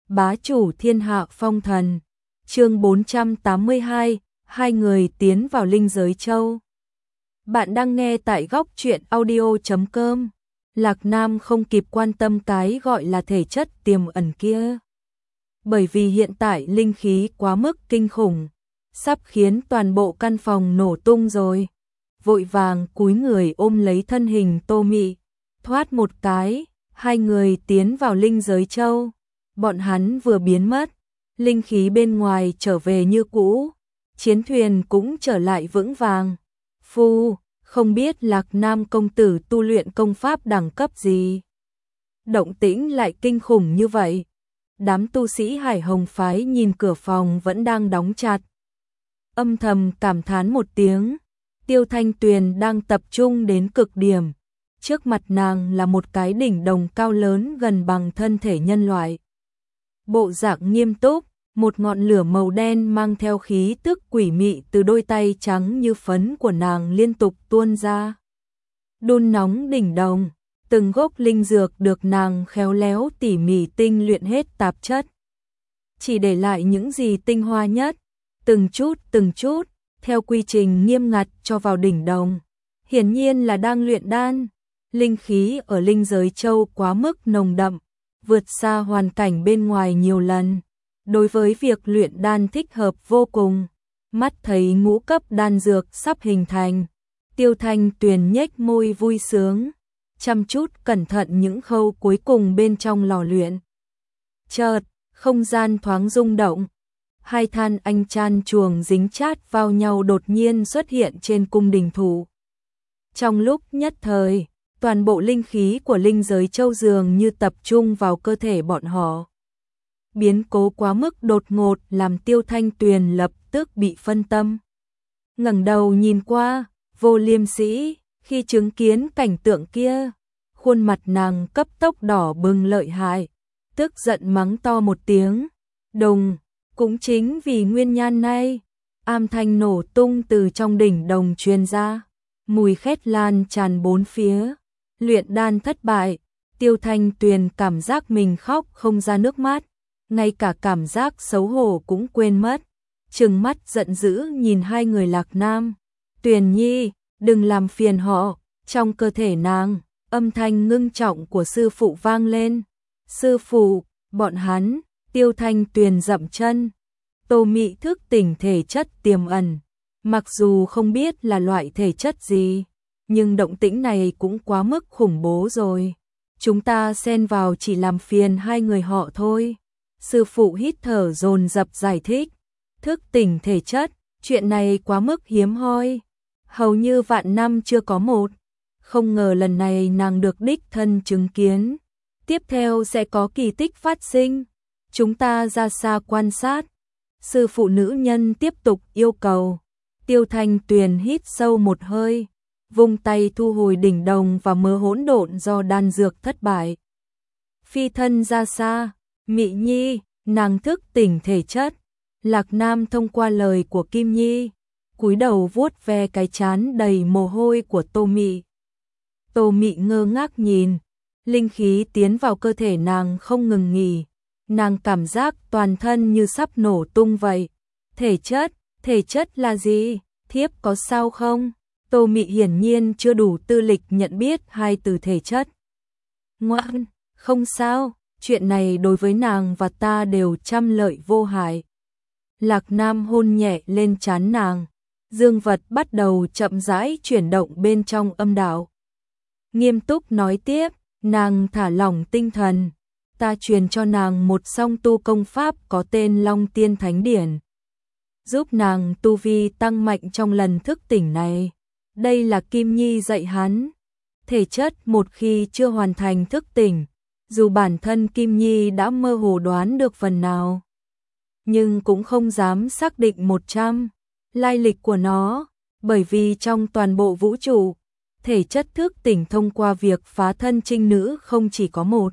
Bá chủ thiên hạ phong thần. Chương 482, hai người tiến vào linh giới châu. Bạn đang nghe tại góc truyện audio.com. Lạc Nam không kịp quan tâm cái gọi là thể chất tiềm ẩn kia. Bởi vì hiện tại linh khí quá mức kinh khủng, sắp khiến toàn bộ căn phòng nổ tung rồi. Vội vàng cúi người ôm lấy thân hình Tô Mị, thoát một cái, hai người tiến vào linh giới châu. Bọn hắn vừa biến mất, linh khí bên ngoài trở về như cũ, chiến thuyền cũng trở lại vững vàng. Phu, không biết Lạc Nam công tử tu luyện công pháp đẳng cấp gì? Động tĩnh lại kinh khủng như vậy. Đám tu sĩ Hải Hồng phái nhìn cửa phòng vẫn đang đóng chặt, âm thầm cảm thán một tiếng. Tiêu Thanh Tuyền đang tập trung đến cực điểm. Trước mặt nàng là một cái đỉnh đồng cao lớn gần bằng thân thể nhân loại. Bộ dạng nghiêm túc, một ngọn lửa màu đen mang theo khí tức quỷ mị từ đôi tay trắng như phấn của nàng liên tục tuôn ra. Đun nóng đỉnh đồng, từng gốc linh dược được nàng khéo léo tỉ mỉ tinh luyện hết tạp chất, chỉ để lại những gì tinh hoa nhất, từng chút, theo quy trình nghiêm ngặt cho vào đỉnh đồng. Hiển nhiên là đang luyện đan. Linh khí ở linh giới châu quá mức nồng đậm, vượt xa hoàn cảnh bên ngoài nhiều lần. Đối với việc luyện đan thích hợp vô cùng. Mắt thấy ngũ cấp đan dược sắp hình thành, Tiêu Thanh Tuyền nhếch môi vui sướng, chăm chút cẩn thận những khâu cuối cùng bên trong lò luyện. Chợt, không gian thoáng rung động. Hai than anh chan chuồng dính chát vào nhau đột nhiên xuất hiện trên cung đình thủ. Trong lúc nhất thời, toàn bộ linh khí của linh giới châu dường như tập trung vào cơ thể bọn họ. Biến cố quá mức đột ngột làm Tiêu Thanh Tuyền lập tức bị phân tâm. Ngẩng đầu nhìn qua, Vô Liêm Sĩ, khi chứng kiến cảnh tượng kia, khuôn mặt nàng cấp tốc đỏ bừng lợi hại, tức giận mắng to một tiếng. Đồng, cũng chính vì nguyên nhân này, âm thanh nổ tung từ trong đỉnh đồng truyền ra, mùi khét lan tràn bốn phía. Luyện đan thất bại, Tiêu Thanh Tuyền cảm giác mình khóc không ra nước mắt, ngay cả cảm giác xấu hổ cũng quên mất. Trừng mắt giận dữ nhìn hai người Lạc Nam. Tuyền Nhi, đừng làm phiền họ. Trong cơ thể nàng, âm thanh ngưng trọng của sư phụ vang lên. Sư phụ, bọn hắn. Tiêu Thanh Tuyền dậm chân. Tô Mị thức tỉnh thể chất tiềm ẩn. Mặc dù không biết là loại thể chất gì, nhưng động tĩnh này cũng quá mức khủng bố rồi. Chúng ta xen vào chỉ làm phiền hai người họ thôi. Sư phụ hít thở dồn dập giải thích. Thức tỉnh thể chất, chuyện này quá mức hiếm hoi, hầu như vạn năm chưa có một. Không ngờ lần này nàng được đích thân chứng kiến. Tiếp theo sẽ có kỳ tích phát sinh. Chúng ta ra xa quan sát. Sư phụ nữ nhân tiếp tục yêu cầu. Tiêu Thanh Tuyền hít sâu một hơi, vung tay thu hồi đỉnh đồng và mớ hỗn độn do đan dược thất bại. Phi thân ra xa. Mị Nhi, nàng thức tỉnh thể chất. Lạc Nam thông qua lời của Kim Nhi, cúi đầu vuốt ve cái trán đầy mồ hôi của Tô Mị. Tô Mị ngơ ngác nhìn, linh khí tiến vào cơ thể nàng không ngừng nghỉ, nàng cảm giác toàn thân như sắp nổ tung vậy. Thể chất là gì? Thiếp có sao không? Tô Mị hiển nhiên chưa đủ tư lịch nhận biết hai từ thể chất. Ngoan, không sao, chuyện này đối với nàng và ta đều trăm lợi vô hại. Lạc Nam hôn nhẹ lên trán nàng, dương vật bắt đầu chậm rãi chuyển động bên trong âm đạo. Nghiêm túc nói tiếp, nàng thả lỏng tinh thần, ta truyền cho nàng một song tu công pháp có tên Long Tiên Thánh Điển, giúp nàng tu vi tăng mạnh trong lần thức tỉnh này. Đây là Kim Nhi dạy hắn. Thể chất một khi chưa hoàn thành thức tỉnh, dù bản thân Kim Nhi đã mơ hồ đoán được phần nào, nhưng cũng không dám xác định 100 lai lịch của nó, bởi vì trong toàn bộ vũ trụ, thể chất thức tỉnh thông qua việc phá thân trinh nữ không chỉ có một.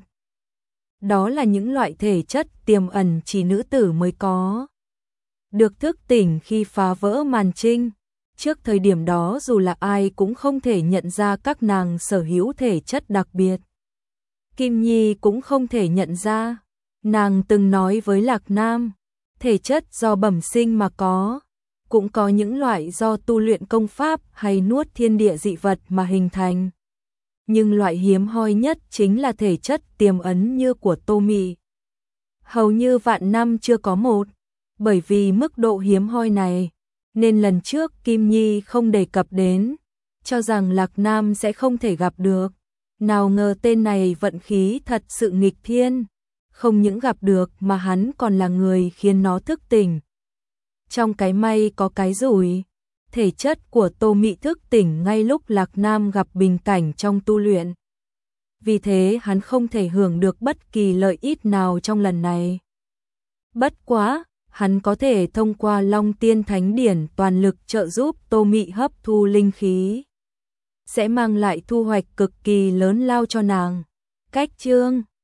Đó là những loại thể chất tiềm ẩn chỉ nữ tử mới có. Được thức tỉnh khi phá vỡ màn trinh. Trước thời điểm đó dù là ai cũng không thể nhận ra các nàng sở hữu thể chất đặc biệt. Kim Nhi cũng không thể nhận ra. Nàng từng nói với Lạc Nam, thể chất do bẩm sinh mà có, cũng có những loại do tu luyện công pháp hay nuốt thiên địa dị vật mà hình thành. Nhưng loại hiếm hoi nhất chính là thể chất tiềm ẩn như của Tô Mị. Hầu như vạn năm chưa có một, bởi vì mức độ hiếm hoi này, nên lần trước Kim Nhi không đề cập đến, cho rằng Lạc Nam sẽ không thể gặp được. Nào ngờ tên này vận khí thật sự nghịch thiên, không những gặp được mà hắn còn là người khiến nó thức tỉnh. Trong cái may có cái rủi, thể chất của Tô Mị thức tỉnh ngay lúc Lạc Nam gặp bình cảnh trong tu luyện. Vì thế hắn không thể hưởng được bất kỳ lợi ích nào trong lần này. Bất quá, hắn có thể thông qua Long Tiên Thánh Điển toàn lực trợ giúp Tô Mị hấp thu linh khí, sẽ mang lại thu hoạch cực kỳ lớn lao cho nàng. Cách chương